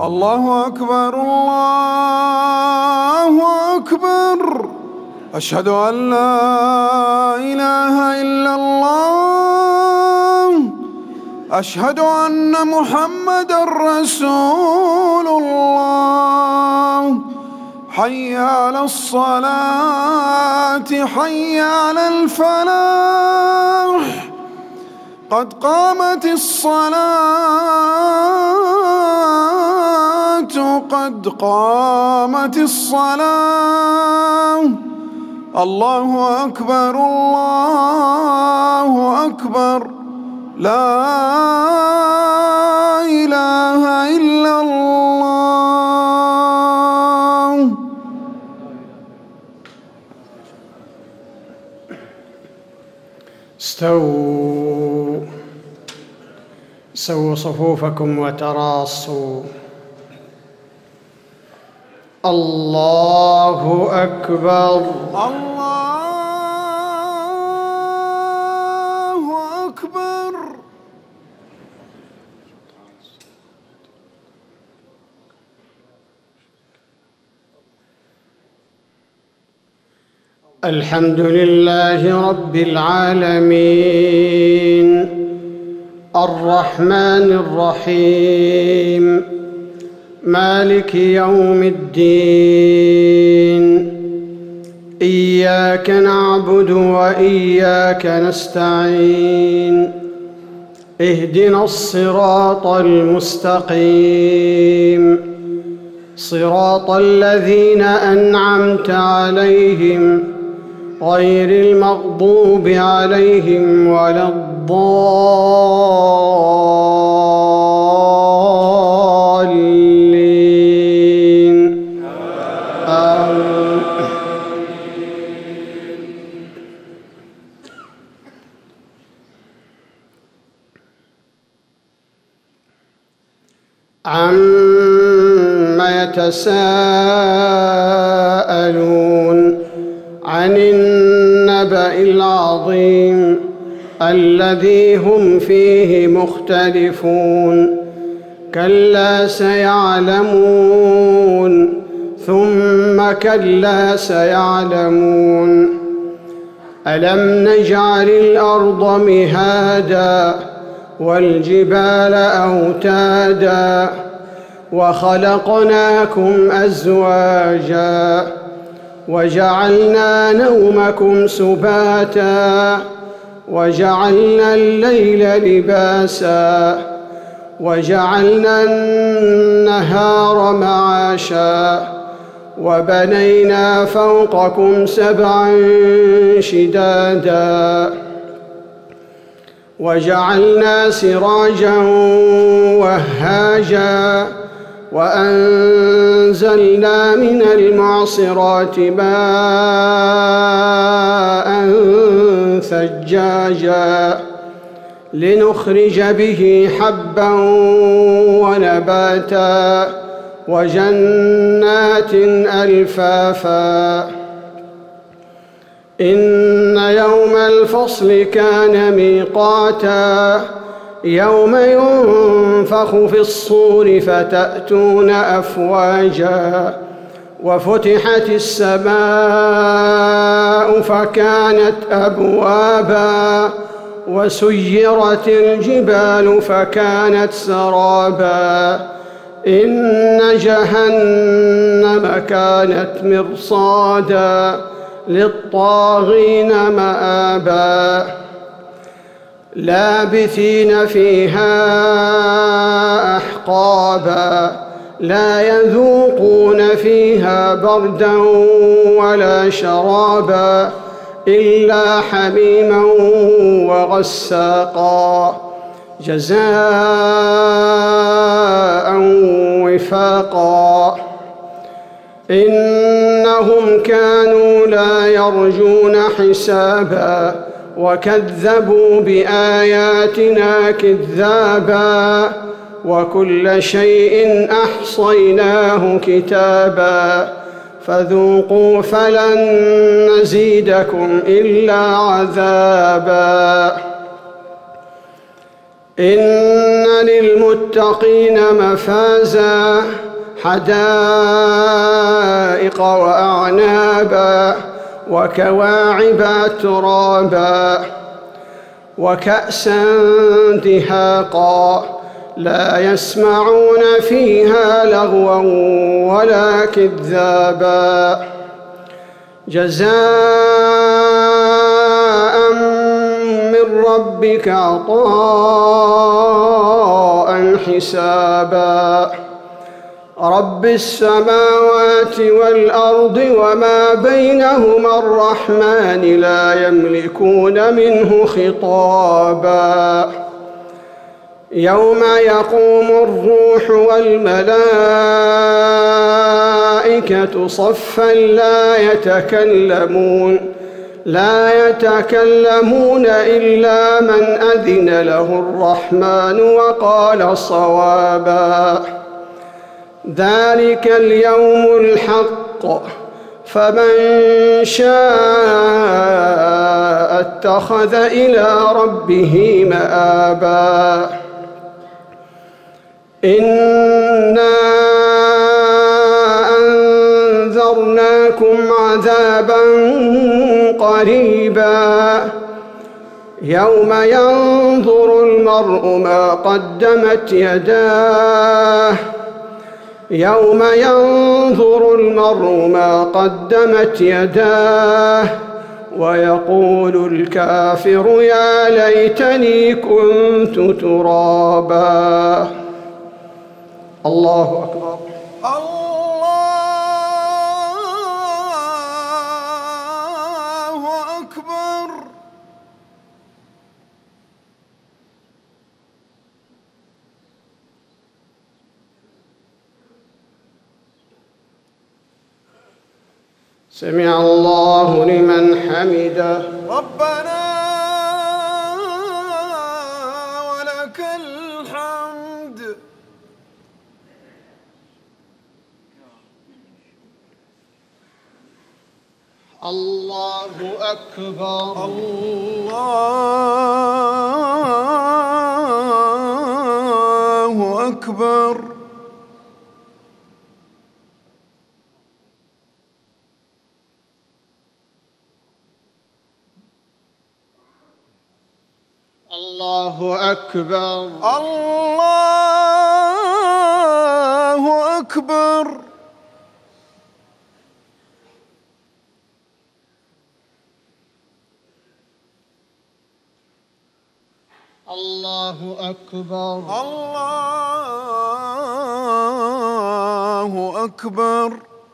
الله أكبر الله أكبر. أشهد أن لا إله إلا الله. أشهد أن محمدًا رسول الله. حي على الصلاة حي على الفلاح. قد قامت الصلاة قد قامت الصلاة. الله أكبر الله أكبر. لا إله إلا الله. سووا صفوفكم وتراصوا. الله أكبر الله أكبر. الحمد لله رب العالمين الرحمن الرحيم مالك يوم الدين. إياك نعبد وإياك نستعين. اهدنا الصراط المستقيم صراط الذين أنعمت عليهم غير المغضوب عليهم ولا الضالين. عما يتساءلون عن النبأ العظيم الذي هم فيه مختلفون. كلا سيعلمون ثم كلا سيعلمون. ألم نجعل الأرض مهادا والجبال أوتادا وخلقناكم أزواجا وجعلنا نومكم سباتا وجعلنا الليل لباسا وجعلنا النهار معاشا وبنينا فوقكم سبعا شدادا وجعلنا سراجا وهاجا وأنزلنا من المعصرات ماء ثجاجا لنخرج به حبا ونباتا وجنات ألفافا. إن يوم الفصل كان ميقاتا يوم ينفخ في الصور فتأتون أفواجا وفتحت السماء فكانت أبوابا وسيرت الجبال فكانت سرابا. إن جهنم كانت مرصادا للطاغين مآبا لابثين فيها أحقابا لا يذوقون فيها بردا ولا شرابا إلا حميما وغساقا جزاء وفاقا. إنهم كانوا لا يرجون حسابا وكذبوا بآياتنا كذابا وكل شيء أحصيناه كتابا فذوقوا فلن نزيدكم إلا عذابا. إن للمتقين مفازا حدائق وأعنابا وكواعب ترابا وكأسا دهاقا لا يسمعون فيها لغوا ولا كذابا جزاء من ربك عطاء حسابا رب السماوات والأرض وما بينهما الرحمن لا يملكون منه خطابا يوم يقوم الروح والملائكة صفا لا يتكلمون إلا من أذن له الرحمن وقال صوابا ذلك اليوم الحق فمن شاء اتخذ إلى ربه مآبا إنا أنذرناكم عذابا قريبا يوم ينظر المرء ما قدمت يداه ويقول الكافر يا ليتني كنت ترابا الله أكبر الله أكبر سمع الله لمن حمده ربنا ولك الحمد الله أكبر الله أكبر الله أكبر الله أكبر الله أكبر الله أكبر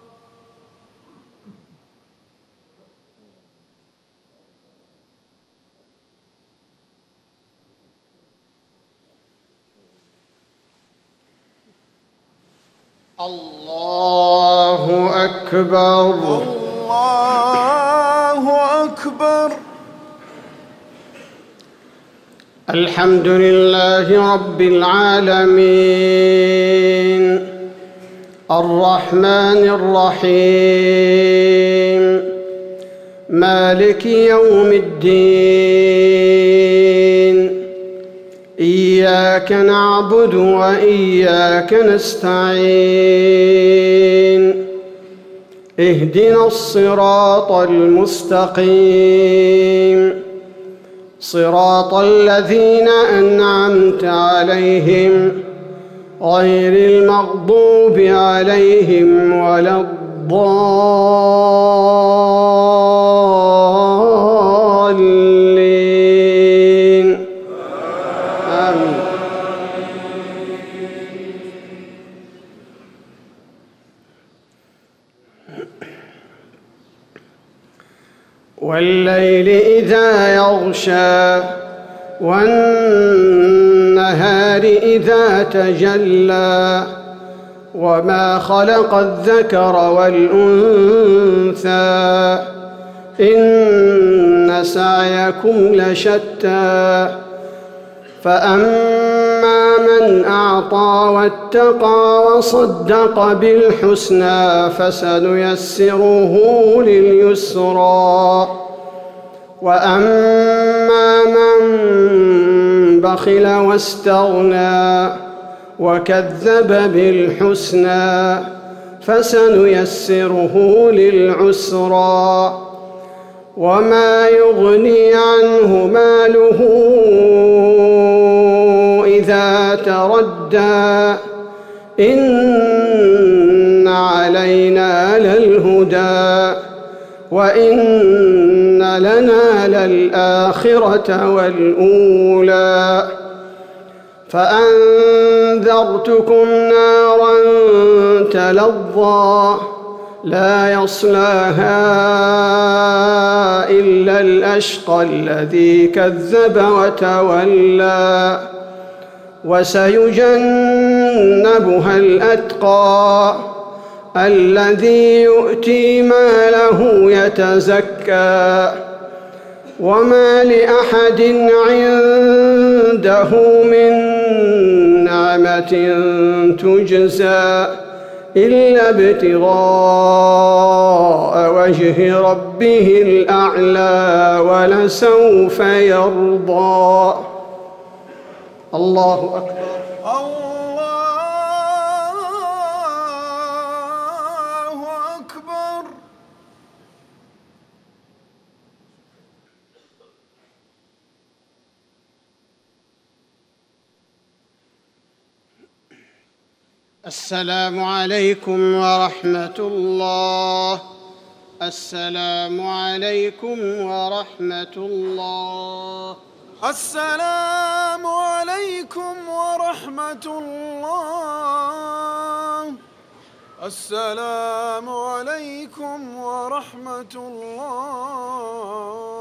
الله أكبر الله أكبر الحمد لله رب العالمين الرحمن الرحيم مالك يوم الدين إياك نعبد وإياك نستعين اهدنا الصراط المستقيم صراط الذين أنعمت عليهم غير المغضوب عليهم ولا الضالين آمين. والليل إذا يغشى والنهار إذا تجلى وما خلق الذكر والأنثى إن سعيكم لشتى فأما من أعطى واتقى وصدق بالحسنى فسنيسره لليسرى وأما من بخل واستغنى وكذب بالحسنى فسنيسره للعسرى وما يغني عنه ماله إذا تردى إن علينا للهدى وإن لنا للآخرة والأولى فأنذرتكم نارا تلظى لا يصلاها إلا الأشقى الذي كذب وتولى وسيجنبها الأتقى الذي يؤتي ماله يتزكى وما لأحد عنده من نعمة تجزى إلا ابتغاء وجه ربه الأعلى ولسوف يرضى. الله أكبر. الله أكبر. السلام عليكم ورحمة الله. السلام عليكم ورحمة الله. السلام عليكم ورحمة الله. السلام عليكم ورحمة الله.